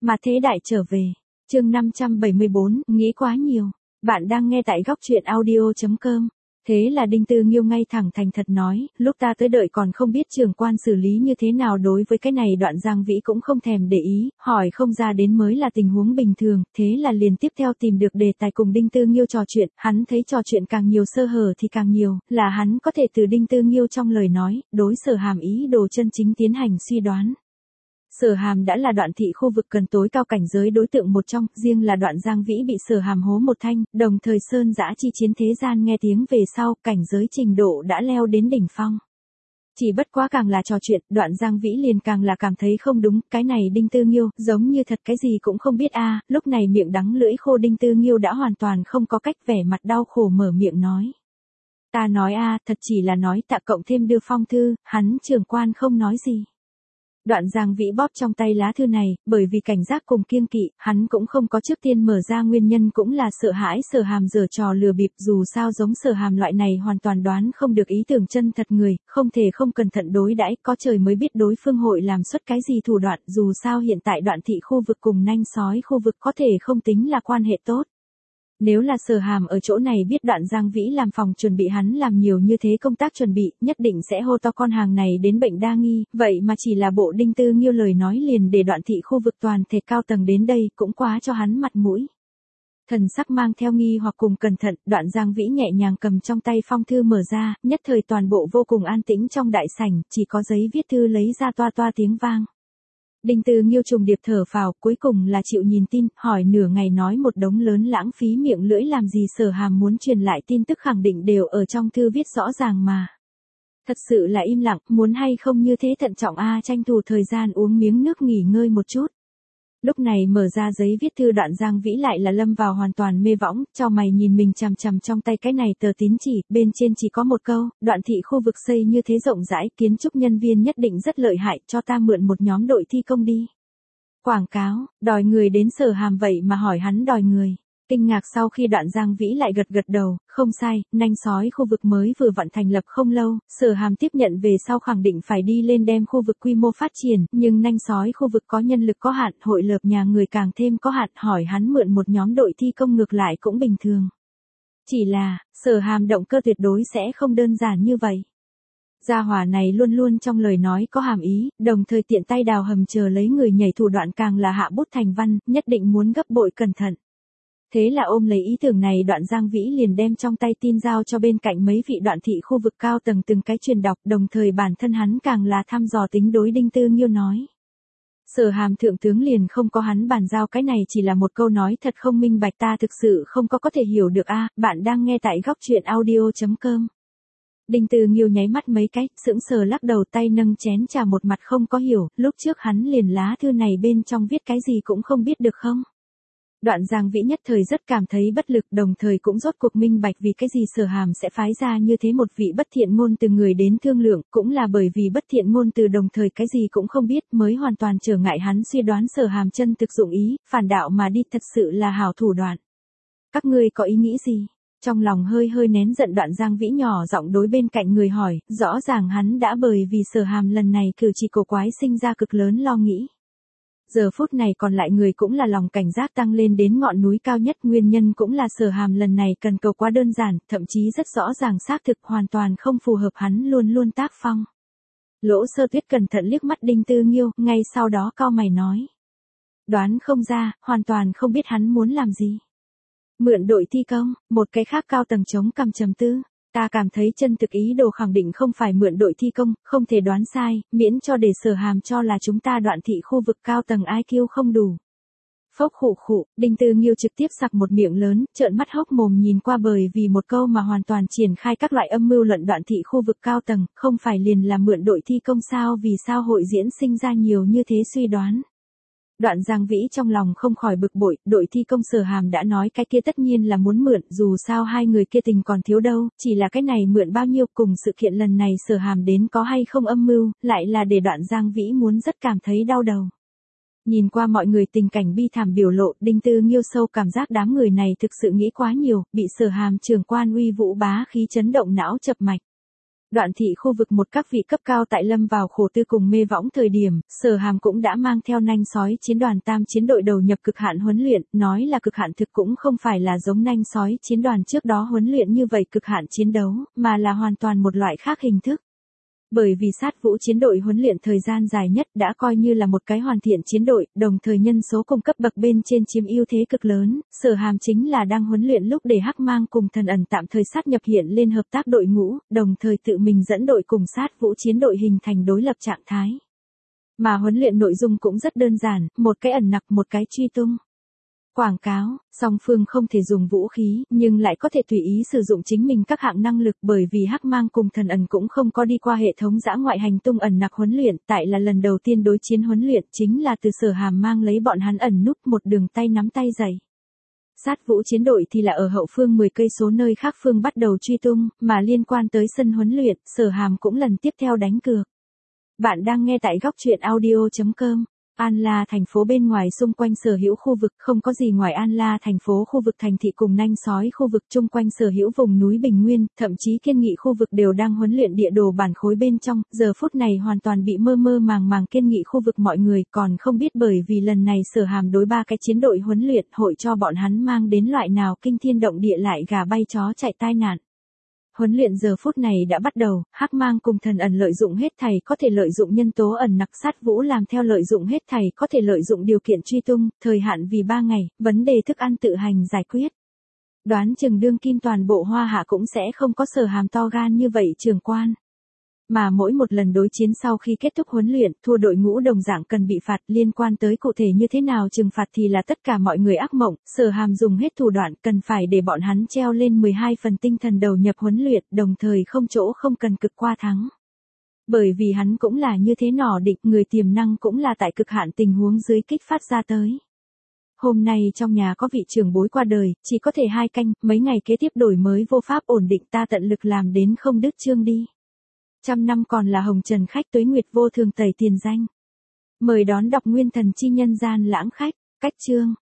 Mà thế đại trở về. Chương 574, nghĩ quá nhiều. Bạn đang nghe tại góc truyện audio.com. Thế là Đinh Tư Nghiêu ngay thẳng thành thật nói, lúc ta tới đợi còn không biết trưởng quan xử lý như thế nào đối với cái này. Đoạn Giang Vĩ cũng không thèm để ý, hỏi không ra đến mới là tình huống bình thường, thế là liền tiếp theo tìm được đề tài cùng Đinh Tư Nghiêu trò chuyện. Hắn thấy trò chuyện càng nhiều sơ hở thì càng nhiều, là hắn có thể từ Đinh Tư Nghiêu trong lời nói, đối Sở Hàm ý đồ chân chính tiến hành suy đoán. Sở Hàm đã là Đoạn thị khu vực cần tối cao cảnh giới đối tượng một trong, riêng là Đoạn Giang Vĩ bị Sở Hàm hố một thanh, đồng thời sơn dã chi chiến thế gian nghe tiếng về sau, cảnh giới trình độ đã leo đến đỉnh phong. Chỉ bất quá càng là trò chuyện, Đoạn Giang Vĩ liền càng là cảm thấy không đúng, cái này Đinh Tư Nghiêu, giống như thật cái gì cũng không biết a. Lúc này miệng đắng lưỡi khô Đinh Tư Nghiêu đã hoàn toàn không có cách, vẻ mặt đau khổ mở miệng nói. Ta nói a, thật chỉ là nói tạ cộng thêm đưa phong thư, hắn trưởng quan không nói gì. Đoạn Giang Vĩ bóp trong tay lá thư này, bởi vì cảnh giác cùng kiêng kỵ, hắn cũng không có trước tiên mở ra, nguyên nhân cũng là sợ hãi Sở Hàm giở trò lừa bịp, dù sao giống Sở Hàm loại này hoàn toàn đoán không được ý tưởng chân thật người, không thể không cẩn thận đối đãi, có trời mới biết đối phương hội làm xuất cái gì thủ đoạn, dù sao hiện tại Đoạn thị khu vực cùng Nanh Sói khu vực có thể không tính là quan hệ tốt. Nếu là Sở Hàm ở chỗ này biết Đoạn Giang Vĩ làm phòng chuẩn bị hắn làm nhiều như thế công tác chuẩn bị, nhất định sẽ hô to con hàng này đến bệnh đa nghi, vậy mà chỉ là bộ Đinh Tư Nghiêu lời nói liền để Đoạn thị khu vực toàn thể cao tầng đến đây, cũng quá cho hắn mặt mũi. Thần sắc mang theo nghi hoặc cùng cẩn thận, Đoạn Giang Vĩ nhẹ nhàng cầm trong tay phong thư mở ra, nhất thời toàn bộ vô cùng an tĩnh trong đại sảnh, chỉ có giấy viết thư lấy ra toa toa tiếng vang. Đinh Tư Nghiêu trùng điệp thở phào, cuối cùng là chịu nhìn tin, hỏi nửa ngày nói một đống lớn lãng phí miệng lưỡi làm gì. Sở Hàm muốn truyền lại tin tức khẳng định đều ở trong thư viết rõ ràng mà. Thật sự là im lặng, muốn hay không như thế thận trọng a, tranh thủ thời gian uống miếng nước nghỉ ngơi một chút. Lúc này mở ra giấy viết thư, Đoạn Giang Vĩ lại là lâm vào hoàn toàn mê võng, chau mày nhìn mình chằm chằm trong tay cái này tờ tín chỉ, bên trên chỉ có một câu, Đoạn thị khu vực xây như thế rộng rãi, kiến trúc nhân viên nhất định rất lợi hại, cho ta mượn một nhóm đội thi công đi. Quảng cáo, đòi người đến Sở Hàm vậy mà hỏi hắn đòi người. Kinh ngạc sau khi Đoạn Giang Vĩ lại gật gật đầu, không sai, Nanh Sói khu vực mới vừa vặn thành lập không lâu, Sở Hàm tiếp nhận về sau khẳng định phải đi lên đem khu vực quy mô phát triển, nhưng Nanh Sói khu vực có nhân lực có hạn, hội lợp nhà người càng thêm có hạn, hỏi hắn mượn một nhóm đội thi công ngược lại cũng bình thường. Chỉ là, Sở Hàm động cơ tuyệt đối sẽ không đơn giản như vậy. Gia hỏa này luôn luôn trong lời nói có hàm ý, đồng thời tiện tay đào hầm chờ lấy người nhảy, thủ đoạn càng là hạ bút thành văn, nhất định muốn gấp bội cẩn thận. Thế là ôm lấy ý tưởng này, Đoạn Giang Vĩ liền đem trong tay tin giao cho bên cạnh mấy vị Đoạn thị khu vực cao tầng từng cái truyền đọc, đồng thời bản thân hắn càng là thăm dò tính đối Đinh Tư Nghiêu nói. Sở Hàm thượng tướng liền không có hắn bàn giao, cái này chỉ là một câu nói thật không minh bạch, ta thực sự không có thể hiểu được a. Bạn đang nghe tại góc truyện audio.com. Đinh Tư Nghiêu nháy mắt mấy cái, sững sờ lắc đầu, tay nâng chén trà một mặt không có hiểu, lúc trước hắn liền lá thư này bên trong viết cái gì cũng không biết được không? Đoạn Giang Vĩ nhất thời rất cảm thấy bất lực, đồng thời cũng rốt cuộc minh bạch vì cái gì Sở Hàm sẽ phái ra như thế một vị bất thiện ngôn từ người đến thương lượng, cũng là bởi vì bất thiện ngôn từ đồng thời cái gì cũng không biết mới hoàn toàn trở ngại hắn suy đoán Sở Hàm chân thực dụng ý, phản đạo mà đi, thật sự là hảo thủ đoạn. Các ngươi có ý nghĩ gì? Trong lòng hơi hơi nén giận, Đoạn Giang Vĩ nhỏ giọng đối bên cạnh người hỏi, rõ ràng hắn đã bởi vì Sở Hàm lần này cử chỉ cổ quái sinh ra cực lớn lo nghĩ. Giờ phút này còn lại người cũng là lòng cảnh giác tăng lên đến ngọn núi cao nhất, nguyên nhân cũng là Sở Hàm lần này cần cầu quá đơn giản, thậm chí rất rõ ràng xác thực hoàn toàn không phù hợp hắn luôn luôn tác phong. Lỗ Sơ Tuyết cẩn thận liếc mắt Đinh Tư Nghiêu, ngay sau đó cau mày nói. Đoán không ra, hoàn toàn không biết hắn muốn làm gì. Mượn đội thi công, một cái khác cao tầng chống cằm trầm tư. Ta cảm thấy chân thực ý đồ khẳng định không phải mượn đội thi công, không thể đoán sai, miễn cho để Sở Hàm cho là chúng ta Đoạn thị khu vực cao tầng IQ không đủ. Phốc khụ khụ, Đinh Tư Nghiêu trực tiếp sặc một miệng lớn, trợn mắt hốc mồm nhìn qua, bởi vì một câu mà hoàn toàn triển khai các loại âm mưu luận Đoạn thị khu vực cao tầng, không phải liền là mượn đội thi công sao, vì sao hội diễn sinh ra nhiều như thế suy đoán. Đoạn Giang Vĩ trong lòng không khỏi bực bội, đội thi công Sở Hàm đã nói cái kia tất nhiên là muốn mượn, dù sao hai người kia tình còn thiếu đâu, chỉ là cái này mượn bao nhiêu, cùng sự kiện lần này Sở Hàm đến có hay không âm mưu, lại là để Đoạn Giang Vĩ muốn rất cảm thấy đau đầu. Nhìn qua mọi người tình cảnh bi thảm biểu lộ, Đinh Tư Nghiêu sâu cảm giác đám người này thực sự nghĩ quá nhiều, bị Sở Hàm trưởng quan uy vũ bá khí chấn động não chập mạch. Đoạn thị khu vực một các vị cấp cao tại lâm vào khổ tư cùng mê võng thời điểm, Sở Hàm cũng đã mang theo nanh sói chiến đoàn tam chiến đội đầu nhập cực hạn huấn luyện, nói là cực hạn thực cũng không phải là giống nanh sói chiến đoàn trước đó huấn luyện như vậy cực hạn chiến đấu, mà là hoàn toàn một loại khác hình thức. Bởi vì sát vũ chiến đội huấn luyện thời gian dài nhất đã coi như là một cái hoàn thiện chiến đội, đồng thời nhân số cùng cấp bậc bên trên chiếm ưu thế cực lớn, Sở Hàm chính là đang huấn luyện lúc để Hắc Mang cùng Thần Ẩn tạm thời sát nhập hiện lên hợp tác đội ngũ, đồng thời tự mình dẫn đội cùng sát vũ chiến đội hình thành đối lập trạng thái. Mà huấn luyện nội dung cũng rất đơn giản, một cái ẩn nặc một cái truy tung. Quảng cáo, song phương không thể dùng vũ khí, nhưng lại có thể tùy ý sử dụng chính mình các hạng năng lực bởi vì Hắc Mang cùng Thần Ẩn cũng không có đi qua hệ thống dã ngoại hành tung ẩn nặc huấn luyện, tại là lần đầu tiên đối chiến huấn luyện chính là từ Sở Hàm mang lấy bọn hắn ẩn núp một đường tay nắm tay dày. Sát vũ chiến đội thì là ở hậu phương 10 cây số nơi khác phương bắt đầu truy tung, mà liên quan tới sân huấn luyện, Sở Hàm cũng lần tiếp theo đánh cược. Bạn đang nghe tại góc truyện audio.com. An La thành phố bên ngoài xung quanh sở hữu khu vực không có gì ngoài An La thành phố khu vực thành thị cùng nanh sói khu vực chung quanh sở hữu vùng núi Bình Nguyên, thậm chí Kiên Nghị khu vực đều đang huấn luyện địa đồ bản khối bên trong, giờ phút này hoàn toàn bị mơ mơ màng màng Kiên Nghị khu vực mọi người còn không biết bởi vì lần này Sở Hàm đối 3 cái chiến đội huấn luyện hội cho bọn hắn mang đến loại nào kinh thiên động địa lại gà bay chó chạy tai nạn. Huấn luyện giờ phút này đã bắt đầu, Hắc Mang cùng Thần Ẩn lợi dụng hết thảy có thể lợi dụng nhân tố ẩn nặc sát vũ làm theo lợi dụng hết thảy có thể lợi dụng điều kiện truy tung, thời hạn vì 3 ngày, vấn đề thức ăn tự hành giải quyết. Đoán chừng đương kim toàn bộ Hoa Hạ cũng sẽ không có Sở Hàm to gan như vậy trưởng quan. Mà mỗi một lần đối chiến sau khi kết thúc huấn luyện, thua đội ngũ đồng dạng cần bị phạt, liên quan tới cụ thể như thế nào trừng phạt thì là tất cả mọi người ác mộng, Sở Hàm dùng hết thủ đoạn cần phải để bọn hắn treo lên 12 phần tinh thần đầu nhập huấn luyện, đồng thời không chỗ không cần cực qua thắng. Bởi vì hắn cũng là như thế nỏ định, người tiềm năng cũng là tại cực hạn tình huống dưới kích phát ra tới. Hôm nay trong nhà có vị trưởng bối qua đời, chỉ có thể 2 canh, mấy ngày kế tiếp đổi mới vô pháp ổn định ta tận lực làm đến không đứt chương đi. 100 năm còn là hồng trần khách tuế nguyệt vô thường tẩy tiền danh. Mời đón đọc nguyên thần chi nhân gian lãng khách, cách chương.